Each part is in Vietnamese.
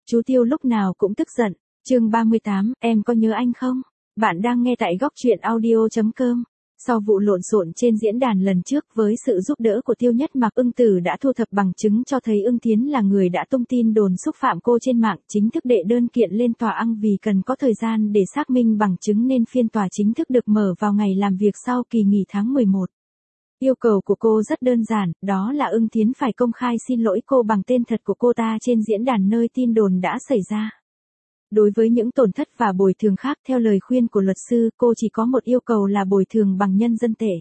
Chú Tiêu lúc nào cũng tức giận. Chương 38, em có nhớ anh không? Bạn đang nghe tại góc truyện audio.com. Sau vụ lộn xộn trên diễn đàn lần trước, với sự giúp đỡ của Tiêu Nhất Mặc, Ưng Tử đã thu thập bằng chứng cho thấy Ưng Thiến là người đã tung tin đồn xúc phạm cô trên mạng, chính thức đệ đơn kiện lên tòa án. Vì cần có thời gian để xác minh bằng chứng nên phiên tòa chính thức được mở vào ngày làm việc sau kỳ nghỉ tháng 11. Yêu cầu của cô rất đơn giản, đó là Ưng Thiến phải công khai xin lỗi cô bằng tên thật của cô ta trên diễn đàn nơi tin đồn đã xảy ra. Đối với những tổn thất và bồi thường khác, theo lời khuyên của luật sư, cô chỉ có một yêu cầu là bồi thường bằng nhân dân tệ.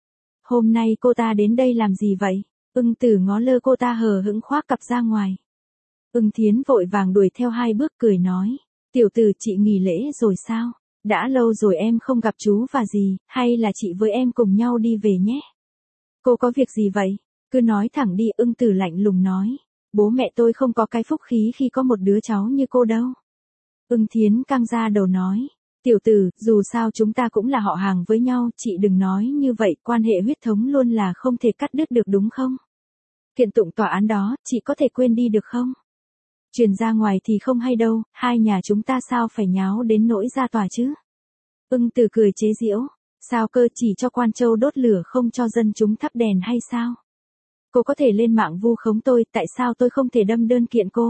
Hôm nay cô ta đến đây làm gì vậy? Ưng Tử ngó lơ cô ta hờ hững khoác cặp ra ngoài. Ưng Thiến vội vàng đuổi theo 2 bước cười nói. Tiểu tử, chị nghỉ lễ rồi sao? Đã lâu rồi em không gặp chú và dì, hay là chị với em cùng nhau đi về nhé? Cô có việc gì vậy? Cứ nói thẳng đi. Ưng Tử lạnh lùng nói. Bố mẹ tôi không có cái phúc khí khi có một đứa cháu như cô đâu. Ưng Thiến căng ra đầu nói. Tiểu tử, dù sao chúng ta cũng là họ hàng với nhau, chị đừng nói như vậy, quan hệ huyết thống luôn là không thể cắt đứt được đúng không? Kiện tụng tòa án đó, chị có thể quên đi được không? Truyền ra ngoài thì không hay đâu, hai nhà chúng ta sao phải nháo đến nỗi ra tòa chứ? Ưng Tử cười chế giễu. Sao cơ, chỉ cho quan châu đốt lửa không cho dân chúng thắp đèn hay sao? Cô có thể lên mạng vu khống tôi, tại sao tôi không thể đâm đơn kiện cô?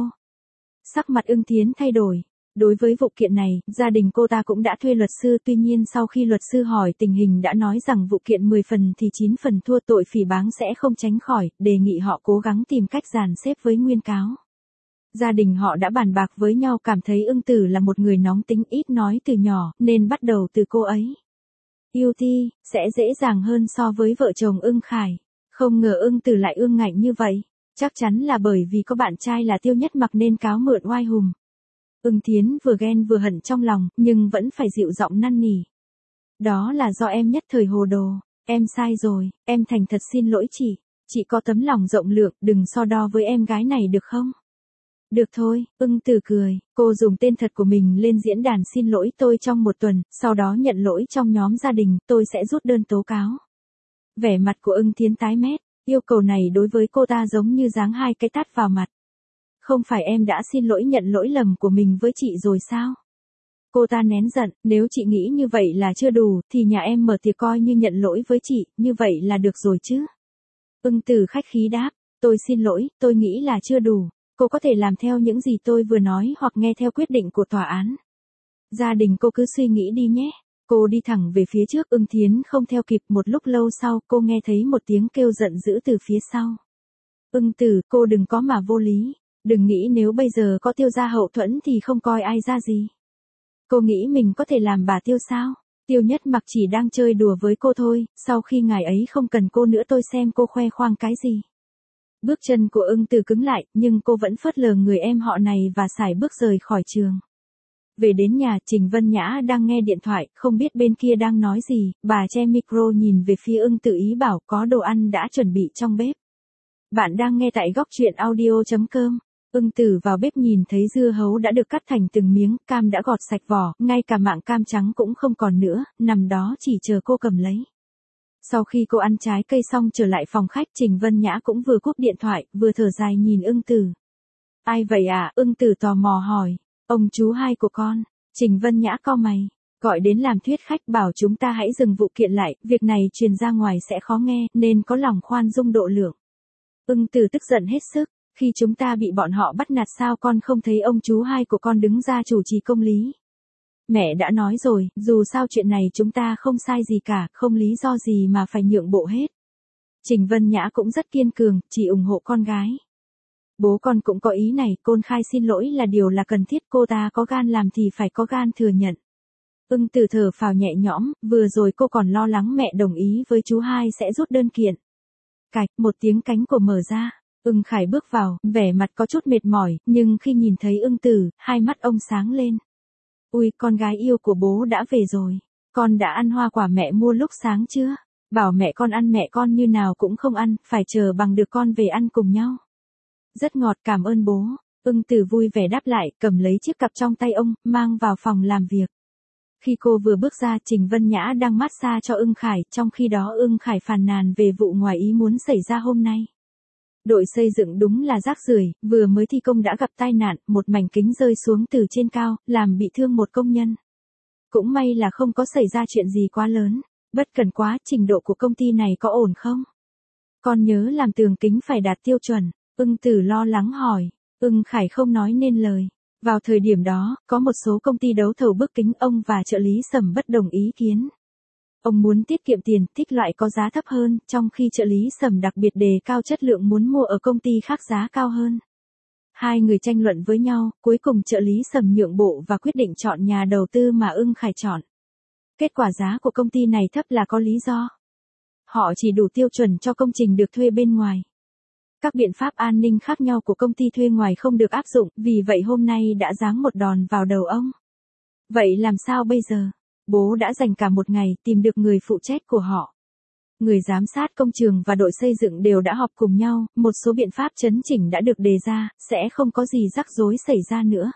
Sắc mặt Ưng Thiến thay đổi. Đối với vụ kiện này, gia đình cô ta cũng đã thuê luật sư, tuy nhiên sau khi luật sư hỏi tình hình đã nói rằng vụ kiện 10 phần thì 9 phần thua, tội phỉ báng sẽ không tránh khỏi, đề nghị họ cố gắng tìm cách dàn xếp với nguyên cáo. Gia đình họ đã bàn bạc với nhau, cảm thấy Ưng Tử là một người nóng tính, ít nói từ nhỏ, nên bắt đầu từ cô ấy. Yêu Ti, sẽ dễ dàng hơn so với vợ chồng Ưng Khải. Không ngờ Ưng Tử lại ương ngạnh như vậy. Chắc chắn là bởi vì có bạn trai là Tiêu Nhất Mặc nên cáo mượn oai hùng. Ưng Thiến vừa ghen vừa hận trong lòng, nhưng vẫn phải dịu giọng năn nỉ. Đó là do em nhất thời hồ đồ, em sai rồi, em thành thật xin lỗi chị có tấm lòng rộng lượng, đừng so đo với em gái này được không? Được thôi, Ưng Tử cười, cô dùng tên thật của mình lên diễn đàn xin lỗi tôi trong 1 tuần, sau đó nhận lỗi trong nhóm gia đình, tôi sẽ rút đơn tố cáo. Vẻ mặt của Ưng Thiến tái mét, yêu cầu này đối với cô ta giống như giáng 2 cái tát vào mặt. Không phải em đã xin lỗi nhận lỗi lầm của mình với chị rồi sao? Cô ta nén giận, nếu chị nghĩ như vậy là chưa đủ, thì nhà em mở tiệc coi như nhận lỗi với chị, như vậy là được rồi chứ? Ưng Tử khách khí đáp, tôi xin lỗi, tôi nghĩ là chưa đủ. Cô có thể làm theo những gì tôi vừa nói hoặc nghe theo quyết định của tòa án. Gia đình cô cứ suy nghĩ đi nhé. Cô đi thẳng về phía trước. Ưng Thiến không theo kịp. Một lúc lâu sau, cô nghe thấy một tiếng kêu giận dữ từ phía sau. Ưng Tử, cô đừng có mà vô lý. Đừng nghĩ nếu bây giờ có Tiêu gia hậu thuẫn thì không coi ai ra gì. Cô nghĩ mình có thể làm bà Tiêu sao? Tiêu Nhất Mặc chỉ đang chơi đùa với cô thôi, sau khi ngài ấy không cần cô nữa tôi xem cô khoe khoang cái gì. Bước chân của Ưng Tử cứng lại, nhưng cô vẫn phớt lờ người em họ này và sải bước rời khỏi trường. Về đến nhà, Trình Vân Nhã đang nghe điện thoại, không biết bên kia đang nói gì, bà che micro nhìn về phía Ưng Tử ý bảo có đồ ăn đã chuẩn bị trong bếp. Bạn đang nghe tại góc truyện audio.com. Ưng Tử vào bếp nhìn thấy dưa hấu đã được cắt thành từng miếng, cam đã gọt sạch vỏ, ngay cả mảng cam trắng cũng không còn nữa, nằm đó chỉ chờ cô cầm lấy. Sau khi cô ăn trái cây xong trở lại phòng khách, Trình Vân Nhã cũng vừa cúp điện thoại, vừa thở dài nhìn Ưng Tử. Ai vậy à? Ưng Tử tò mò hỏi. Ông chú hai của con. Trình Vân Nhã cau mày. Gọi đến làm thuyết khách bảo chúng ta hãy dừng vụ kiện lại, việc này truyền ra ngoài sẽ khó nghe, nên có lòng khoan dung độ lượng. Ưng Tử tức giận hết sức. Khi chúng ta bị bọn họ bắt nạt sao con không thấy ông chú hai của con đứng ra chủ trì công lý? Mẹ đã nói rồi, dù sao chuyện này chúng ta không sai gì cả, không lý do gì mà phải nhượng bộ hết. Trình Vân Nhã cũng rất kiên cường, chỉ ủng hộ con gái. Bố con cũng có ý này, công khai xin lỗi là điều là cần thiết, cô ta có gan làm thì phải có gan thừa nhận. Ưng Tử thở phào nhẹ nhõm, vừa rồi cô còn lo lắng mẹ đồng ý với chú hai sẽ rút đơn kiện. Cạch, một tiếng cánh cửa mở ra. Ưng Khải bước vào, vẻ mặt có chút mệt mỏi, nhưng khi nhìn thấy Ưng Tử, hai mắt ông sáng lên. Ui, con gái yêu của bố đã về rồi. Con đã ăn hoa quả mẹ mua lúc sáng chưa? Bảo mẹ con ăn, mẹ con như nào cũng không ăn, phải chờ bằng được con về ăn cùng nhau. Rất ngọt, cảm ơn bố. Ưng Tử vui vẻ đáp lại, cầm lấy chiếc cặp trong tay ông, mang vào phòng làm việc. Khi cô vừa bước ra, Trình Vân Nhã đang massage cho Ưng Khải, trong khi đó Ưng Khải phàn nàn về vụ ngoài ý muốn xảy ra hôm nay. Đội xây dựng đúng là rác rưởi, vừa mới thi công đã gặp tai nạn, một mảnh kính rơi xuống từ trên cao, làm bị thương một công nhân. Cũng may là không có xảy ra chuyện gì quá lớn. Bất cần quá, trình độ của công ty này có ổn không? Con nhớ làm tường kính phải đạt tiêu chuẩn. Ưng Tử lo lắng hỏi. Ưng Khải không nói nên lời. Vào thời điểm đó, có một số công ty đấu thầu bức kính, ông và trợ lý Sầm bất đồng ý kiến. Ông muốn tiết kiệm tiền, thích loại có giá thấp hơn, trong khi trợ lý Sầm đặc biệt đề cao chất lượng, muốn mua ở công ty khác giá cao hơn. Hai người tranh luận với nhau, cuối cùng trợ lý Sầm nhượng bộ và quyết định chọn nhà đầu tư mà Ưng Khải chọn. Kết quả giá của công ty này thấp là có lý do. Họ chỉ đủ tiêu chuẩn cho công trình được thuê bên ngoài. Các biện pháp an ninh khác nhau của công ty thuê ngoài không được áp dụng, vì vậy hôm nay đã giáng một đòn vào đầu ông. Vậy làm sao bây giờ? Bố đã dành cả một ngày tìm được người phụ trách của họ. Người giám sát công trường và đội xây dựng đều đã họp cùng nhau, một số biện pháp chấn chỉnh đã được đề ra, sẽ không có gì rắc rối xảy ra nữa.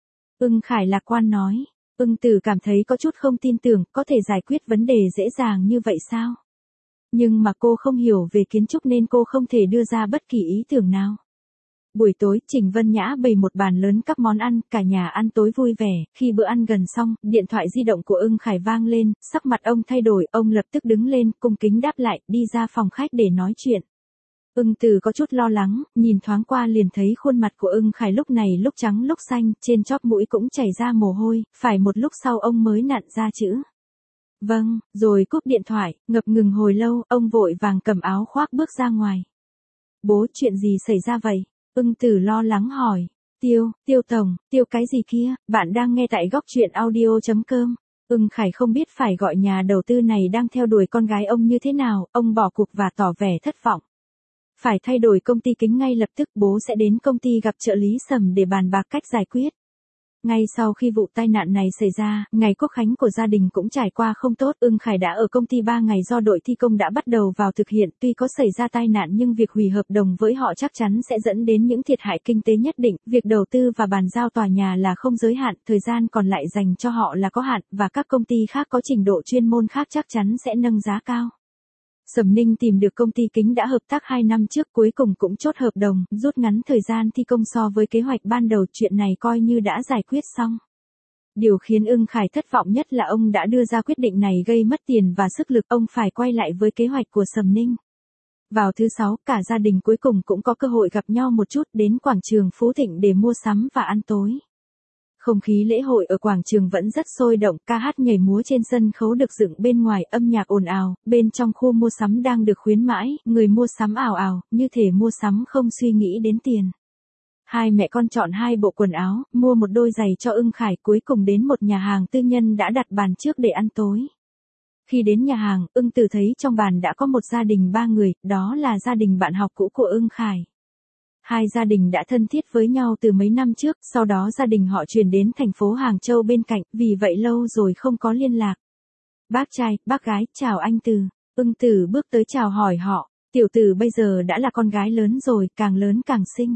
Ưng Khải lạc quan nói. Ưng Tử cảm thấy có chút không tin tưởng, có thể giải quyết vấn đề dễ dàng như vậy sao? Nhưng mà cô không hiểu về kiến trúc nên cô không thể đưa ra bất kỳ ý tưởng nào. Buổi tối, Trình Vân Nhã bày một bàn lớn các món ăn, cả nhà ăn tối vui vẻ. Khi bữa ăn gần xong, điện thoại di động của Ưng Khải vang lên, sắc mặt ông thay đổi, ông lập tức đứng lên, cung kính đáp lại, đi ra phòng khách để nói chuyện. Ưng Tử có chút lo lắng, nhìn thoáng qua liền thấy khuôn mặt của Ưng Khải lúc này lúc trắng lúc xanh, trên chóp mũi cũng chảy ra mồ hôi, phải một lúc sau ông mới nặn ra chữ. Vâng, rồi cúp điện thoại, ngập ngừng hồi lâu, ông vội vàng cầm áo khoác bước ra ngoài. Bố, chuyện gì xảy ra vậy? Ưng Tử lo lắng hỏi. Tiêu tổng, tiêu cái gì kia, bạn đang nghe tại góc truyện audio.com. Ưng Khải không biết phải gọi nhà đầu tư này đang theo đuổi con gái ông như thế nào, ông bỏ cuộc và tỏ vẻ thất vọng. Phải thay đổi công ty kính ngay lập tức, bố sẽ đến công ty gặp trợ lý Sầm để bàn bạc cách giải quyết. Ngay sau khi vụ tai nạn này xảy ra, ngày quốc khánh của gia đình cũng trải qua không tốt. Ưng Khải đã ở công ty 3 ngày do đội thi công đã bắt đầu vào thực hiện. Tuy có xảy ra tai nạn nhưng việc hủy hợp đồng với họ chắc chắn sẽ dẫn đến những thiệt hại kinh tế nhất định. Việc đầu tư và bàn giao tòa nhà là không giới hạn, thời gian còn lại dành cho họ là có hạn, và các công ty khác có trình độ chuyên môn khác chắc chắn sẽ nâng giá cao. Sầm Ninh tìm được công ty kính đã hợp tác 2 năm trước, cuối cùng cũng chốt hợp đồng, rút ngắn thời gian thi công so với kế hoạch ban đầu, chuyện này coi như đã giải quyết xong. Điều khiến Ưng Khải thất vọng nhất là ông đã đưa ra quyết định này gây mất tiền và sức lực, ông phải quay lại với kế hoạch của Sầm Ninh. Vào thứ 6, cả gia đình cuối cùng cũng có cơ hội gặp nhau một chút, đến quảng trường Phú Thịnh để mua sắm và ăn tối. Không khí lễ hội ở quảng trường vẫn rất sôi động, ca hát nhảy múa trên sân khấu được dựng bên ngoài, âm nhạc ồn ào, bên trong khu mua sắm đang được khuyến mãi, người mua sắm ào ào, như thể mua sắm không suy nghĩ đến tiền. Hai mẹ con chọn 2 bộ quần áo, mua một đôi giày cho Ưng Khải, cuối cùng đến một nhà hàng tư nhân đã đặt bàn trước để ăn tối. Khi đến nhà hàng, Ưng Tử thấy trong bàn đã có một gia đình 3 người, đó là gia đình bạn học cũ của Ưng Khải. Hai gia đình đã thân thiết với nhau từ mấy năm trước, sau đó gia đình họ chuyển đến thành phố Hàng Châu bên cạnh, vì vậy lâu rồi không có liên lạc. Bác trai, bác gái, chào anh Từ. Ưng Tử bước tới chào hỏi họ, tiểu Tử bây giờ đã là con gái lớn rồi, càng lớn càng xinh.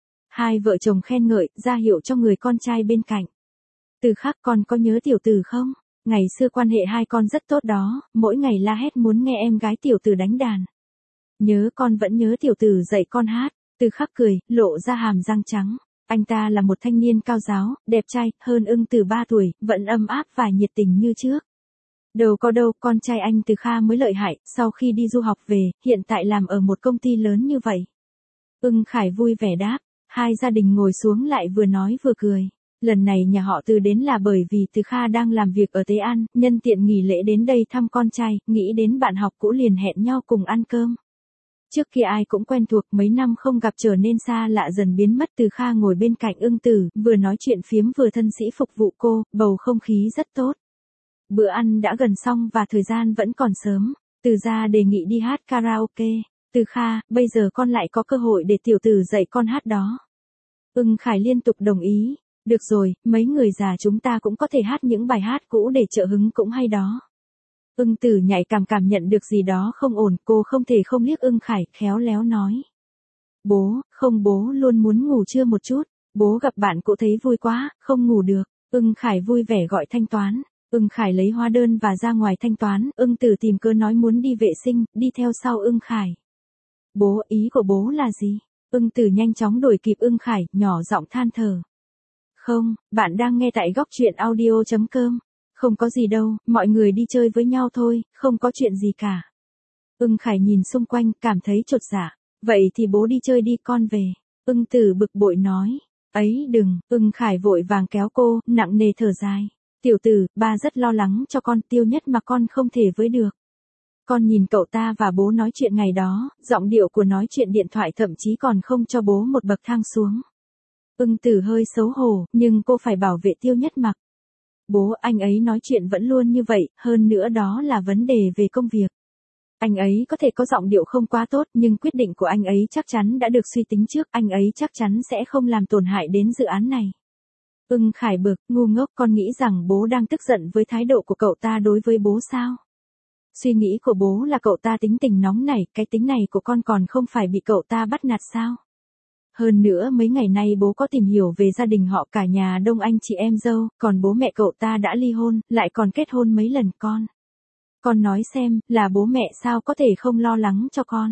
Hai vợ chồng khen ngợi, ra hiệu cho người con trai bên cạnh. Từ Khắc, con có nhớ tiểu Tử không? Ngày xưa quan hệ hai con rất tốt đó, mỗi ngày la hét muốn nghe em gái tiểu Tử đánh đàn. Nhớ, con vẫn nhớ tiểu Tử dạy con hát. Từ Khắc cười, lộ ra hàm răng trắng. Anh ta là một thanh niên cao giáo, đẹp trai, hơn Ưng Tử 3 tuổi, vẫn ấm áp và nhiệt tình như trước. Đâu có đâu, con trai anh Từ Kha mới lợi hại, sau khi đi du học về, hiện tại làm ở một công ty lớn như vậy. Ưng Khải vui vẻ đáp, hai gia đình ngồi xuống lại vừa nói vừa cười. Lần này nhà họ Từ đến là bởi vì Từ Kha đang làm việc ở Tế An, nhân tiện nghỉ lễ đến đây thăm con trai, nghĩ đến bạn học cũ liền hẹn nhau cùng ăn cơm. Trước kia ai cũng quen thuộc, mấy năm không gặp trở nên xa lạ dần biến mất. Từ Kha ngồi bên cạnh Ưng Tử, vừa nói chuyện phiếm vừa thân sĩ phục vụ cô, bầu không khí rất tốt. Bữa ăn đã gần xong và thời gian vẫn còn sớm. Từ ra đề nghị đi hát karaoke. Từ Kha, bây giờ con lại có cơ hội để tiểu Tử dạy con hát đó. Ưng Khải liên tục đồng ý. Được rồi, mấy người già chúng ta cũng có thể hát những bài hát cũ để trợ hứng cũng hay đó. Ưng Tử nhạy cảm nhận được gì đó không ổn, cô không thể không liếc Ưng Khải, khéo léo nói. Bố luôn muốn ngủ trưa một chút, bố gặp bạn cũ thấy vui quá, không ngủ được. Ưng Khải vui vẻ gọi thanh toán. Ưng Khải lấy hóa đơn và ra ngoài thanh toán, Ưng Tử tìm cớ nói muốn đi vệ sinh, đi theo sau Ưng Khải. Bố, ý của bố là gì? Ưng Từ nhanh chóng đuổi kịp Ưng Khải, nhỏ giọng than thở. Không, bạn đang nghe tại góc truyện audio.com. Không có gì đâu, mọi người đi chơi với nhau thôi, không có chuyện gì cả. Ưng Khải nhìn xung quanh, cảm thấy chột dạ. Vậy thì bố đi chơi đi, con về. Ưng Từ bực bội nói. Ấy đừng, Ưng Khải vội vàng kéo cô, nặng nề thở dài. Tiểu tử, ba rất lo lắng cho con, Tiêu Nhất mà con không thể với được. Con nhìn cậu ta và bố nói chuyện ngày đó, giọng điệu của nói chuyện điện thoại thậm chí còn không cho bố một bậc thang xuống. Ưng Từ hơi xấu hổ, nhưng cô phải bảo vệ Tiêu Nhất Mặc. Bố, anh ấy nói chuyện vẫn luôn như vậy, hơn nữa đó là vấn đề về công việc. Anh ấy có thể có giọng điệu không quá tốt, nhưng quyết định của anh ấy chắc chắn đã được suy tính trước, anh ấy chắc chắn sẽ không làm tổn hại đến dự án này. Ưng Khải bực, ngu ngốc, con nghĩ rằng bố đang tức giận với thái độ của cậu ta đối với bố sao? Suy nghĩ của bố là cậu ta tính tình nóng nảy, cái tính này của con còn không phải bị cậu ta bắt nạt sao? Hơn nữa mấy ngày nay bố có tìm hiểu về gia đình họ, cả nhà đông anh chị em dâu, còn bố mẹ cậu ta đã ly hôn, lại còn kết hôn mấy lần con. Con nói xem, là bố mẹ sao có thể không lo lắng cho con?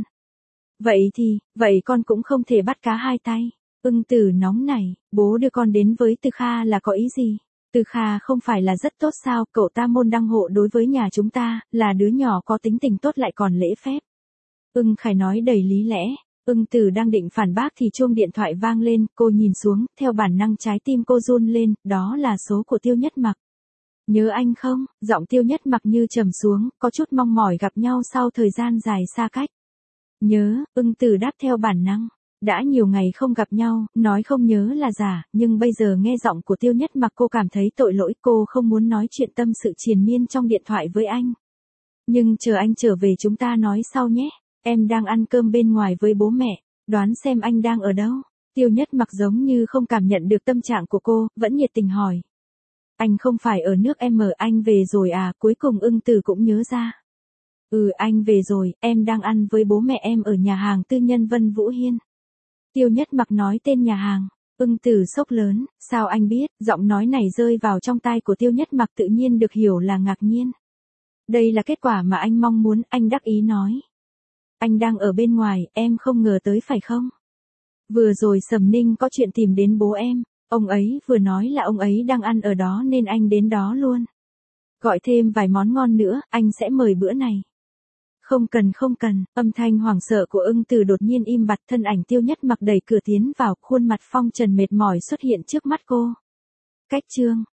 Vậy con cũng không thể bắt cá hai tay. Ưng Từ nóng nảy, bố đưa con đến với Từ Kha là có ý gì? Từ Kha không phải là rất tốt sao, cậu ta môn đăng hộ đối với nhà chúng ta, là đứa nhỏ có tính tình tốt lại còn lễ phép. Ưng Khải nói đầy lý lẽ. Ưng Từ đang định phản bác thì chuông điện thoại vang lên, cô nhìn xuống, theo bản năng trái tim cô run lên, đó là số của Tiêu Nhất Mặc. Nhớ anh không? Giọng Tiêu Nhất Mặc như trầm xuống, có chút mong mỏi gặp nhau sau thời gian dài xa cách. Nhớ, Ưng Từ đáp theo bản năng. Đã nhiều ngày không gặp nhau, nói không nhớ là giả, nhưng bây giờ nghe giọng của Tiêu Nhất Mặc cô cảm thấy tội lỗi, cô không muốn nói chuyện tâm sự triền miên trong điện thoại với anh. Nhưng chờ anh trở về chúng ta nói sau nhé, em đang ăn cơm bên ngoài với bố mẹ, đoán xem anh đang ở đâu. Tiêu Nhất Mặc giống như không cảm nhận được tâm trạng của cô, vẫn nhiệt tình hỏi. Anh không phải ở nước M, anh về rồi à? Cuối cùng Ưng Từ cũng nhớ ra. Anh về rồi, em đang ăn với bố mẹ em ở nhà hàng tư nhân Vân Vũ Hiên. Tiêu Nhất Mặc nói tên nhà hàng. Ưng Từ sốc lớn, sao anh biết? Giọng nói này rơi vào trong tai của Tiêu Nhất Mặc tự nhiên được hiểu là ngạc nhiên. Đây là kết quả mà anh mong muốn, anh đắc ý nói. Anh đang ở bên ngoài, em không ngờ tới phải không? Vừa rồi Sầm Ninh có chuyện tìm đến bố em, ông ấy vừa nói là ông ấy đang ăn ở đó nên anh đến đó luôn. Gọi thêm vài món ngon nữa, anh sẽ mời bữa này. Không cần, âm thanh hoảng sợ của Ưng Từ đột nhiên im bặt, thân ảnh Tiêu Nhất Mặc đẩy cửa tiến vào, khuôn mặt phong trần mệt mỏi xuất hiện trước mắt cô. Cách chương